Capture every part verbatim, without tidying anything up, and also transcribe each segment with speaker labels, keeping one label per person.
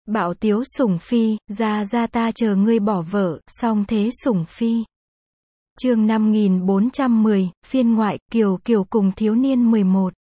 Speaker 1: Bạo tiếu sủng phi, ra ra ta chờ ngươi bỏ vợ, song thế sủng phi. Chương năm nghìn bốn trăm mười, phiên ngoại, Kiều Kiều cùng thiếu niên mười một.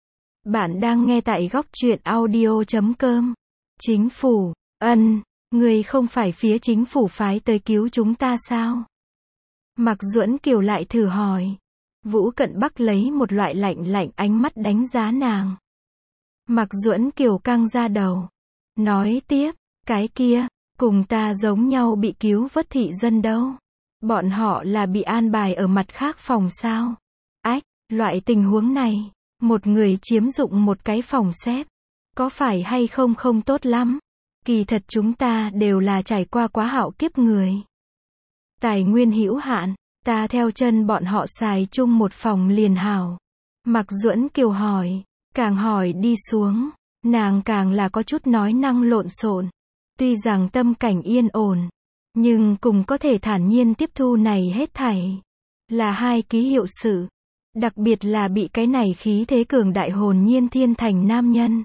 Speaker 1: Bạn đang nghe tại góc truyện audio chấm com. Chính phủ, ân, ngươi không phải phía chính phủ phái tới cứu chúng ta sao? Mạc Duẫn Kiều lại thử hỏi. Vũ Cận Bắc lấy một loại lạnh lạnh ánh mắt đánh giá nàng. Mạc Duẫn Kiều căng ra đầu. Nói tiếp, cái kia, cùng ta giống nhau bị cứu vớt thị dân đâu. Bọn họ là bị an bài ở mặt khác phòng sao? Ách, loại tình huống này, một người chiếm dụng một cái phòng xếp, có phải hay không không tốt lắm. Kỳ thật chúng ta đều là trải qua quá hạo kiếp người. Tài nguyên hữu hạn, ta theo chân bọn họ xài chung một phòng liền hảo. Mạc Duẫn Kiều hỏi, càng hỏi đi xuống, nàng càng là có chút nói năng lộn xộn. Tuy rằng tâm cảnh yên ổn, nhưng cùng có thể thản nhiên tiếp thu này hết thảy, là hai ký hiệu sự. Đặc biệt là bị cái này khí thế cường đại hồn nhiên thiên thành nam nhân.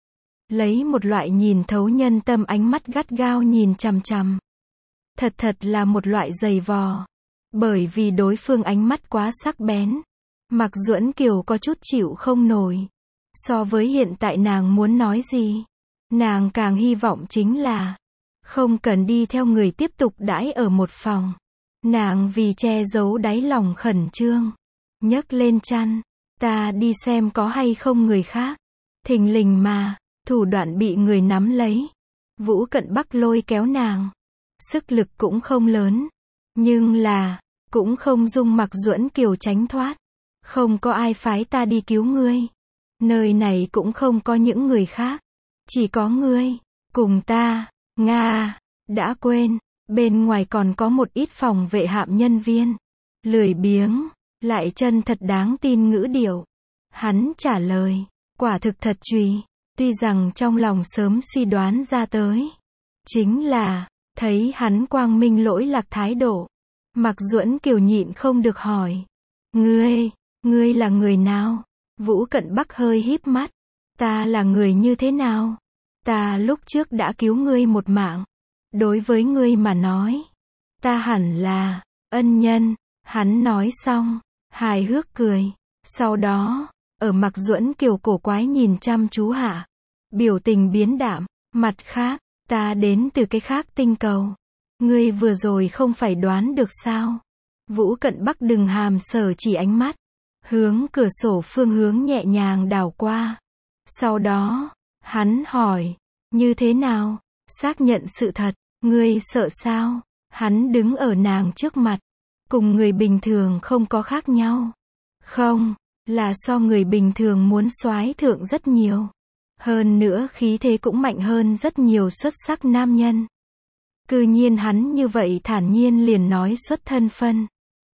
Speaker 1: Lấy một loại nhìn thấu nhân tâm ánh mắt gắt gao nhìn chằm chằm. Thật thật là một loại dày vò. Bởi vì đối phương ánh mắt quá sắc bén. Mạc Duẫn Kiều có chút chịu không nổi. So với hiện tại nàng muốn nói gì, nàng càng hy vọng chính là không cần đi theo người tiếp tục đãi ở một phòng. Nàng vì che giấu đáy lòng khẩn trương, nhấc lên chăn, ta đi xem có hay không người khác. Thình lình mà, thủ đoạn bị người nắm lấy. Vũ Cận Bắc lôi kéo nàng. Sức lực cũng không lớn, nhưng là, cũng không dung Mạc Duẫn Kiều tránh thoát. Không có ai phái ta đi cứu ngươi. Nơi này cũng không có những người khác. Chỉ có ngươi, cùng ta, Nga, đã quên, bên ngoài còn có một ít phòng vệ hạm nhân viên. Lười biếng, lại chân thật đáng tin ngữ điệu. Hắn trả lời, quả thực thật trùy, tuy rằng trong lòng sớm suy đoán ra tới. Chính là, thấy hắn quang minh lỗi lạc thái độ. Mạc Duẫn Kiều nhịn không được hỏi. Ngươi, ngươi là người nào? Vũ Cận Bắc hơi híp mắt. Ta là người như thế nào? Ta lúc trước đã cứu ngươi một mạng. Đối với ngươi mà nói, ta hẳn là ân nhân. Hắn nói xong, hài hước cười. Sau đó, ở Mạc Duẫn Kiều cổ quái nhìn chăm chú hạ, biểu tình biến đạm. Mặt khác, ta đến từ cái khác tinh cầu. Ngươi vừa rồi không phải đoán được sao? Vũ Cận Bắc đừng hàm sở chỉ ánh mắt, hướng cửa sổ phương hướng nhẹ nhàng đảo qua. Sau đó, hắn hỏi, như thế nào? Xác nhận sự thật, ngươi sợ sao? Hắn đứng ở nàng trước mặt, cùng người bình thường không có khác nhau. Không, là so người bình thường muốn soái thượng rất nhiều. Hơn nữa khí thế cũng mạnh hơn rất nhiều xuất sắc nam nhân. Cư nhiên hắn như vậy thản nhiên liền nói xuất thân phân.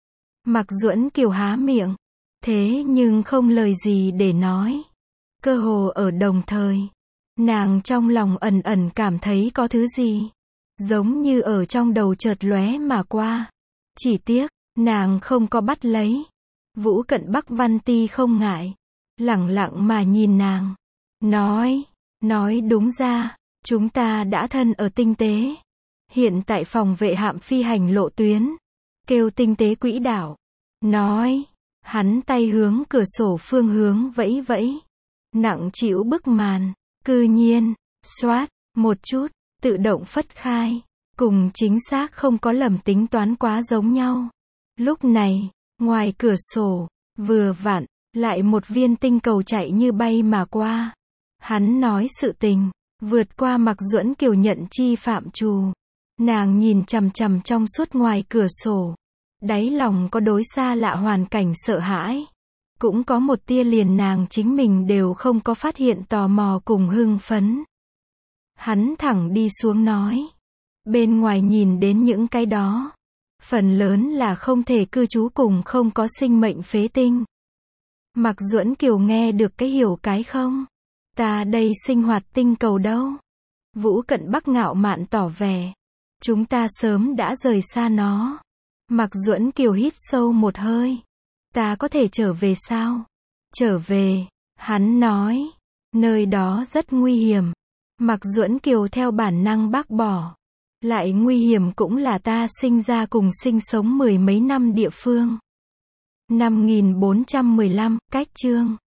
Speaker 1: Mạc Duẫn Kiều há miệng, thế nhưng không lời gì để nói. Cơ hồ ở đồng thời, nàng trong lòng ẩn ẩn cảm thấy có thứ gì, giống như ở trong đầu chợt lóe mà qua. Chỉ tiếc, nàng không có bắt lấy. Vũ Cận Bắc Văn Ti không ngại, lẳng lặng mà nhìn nàng. Nói, nói đúng ra, chúng ta đã thân ở tinh tế. Hiện tại phòng vệ hạm phi hành lộ tuyến, kêu tinh tế quỹ đạo. Nói, hắn tay hướng cửa sổ phương hướng vẫy vẫy. Nặng trĩu bức màn, cư nhiên, xoát, một chút, tự động phất khai. Cùng chính xác không có lầm tính toán quá giống nhau. Lúc này, ngoài cửa sổ, vừa vặn, lại một viên tinh cầu chạy như bay mà qua. Hắn nói sự tình, vượt qua Mạc Duẫn Kiều nhận chi phạm trù. Nàng nhìn chằm chằm trong suốt ngoài cửa sổ. Đáy lòng có đối xa lạ hoàn cảnh sợ hãi. Cũng có một tia liền nàng chính mình đều không có phát hiện tò mò cùng hưng phấn. Hắn thẳng đi xuống nói. Bên ngoài nhìn đến những cái đó, phần lớn là không thể cư trú cùng không có sinh mệnh phế tinh. Mạc Duẫn Kiều nghe được cái hiểu cái không? Ta đây sinh hoạt tinh cầu đâu? Vũ Cận Bắc ngạo mạn tỏ vẻ. Chúng ta sớm đã rời xa nó. Mạc Duẫn Kiều hít sâu một hơi. Ta có thể trở về sao? Trở về, hắn nói. Nơi đó rất nguy hiểm. Mạc Duẫn Kiều theo bản năng bác bỏ. Lại nguy hiểm cũng là ta sinh ra cùng sinh sống mười mấy năm địa phương. Năm nghìn bốn trăm mười lăm, cách chương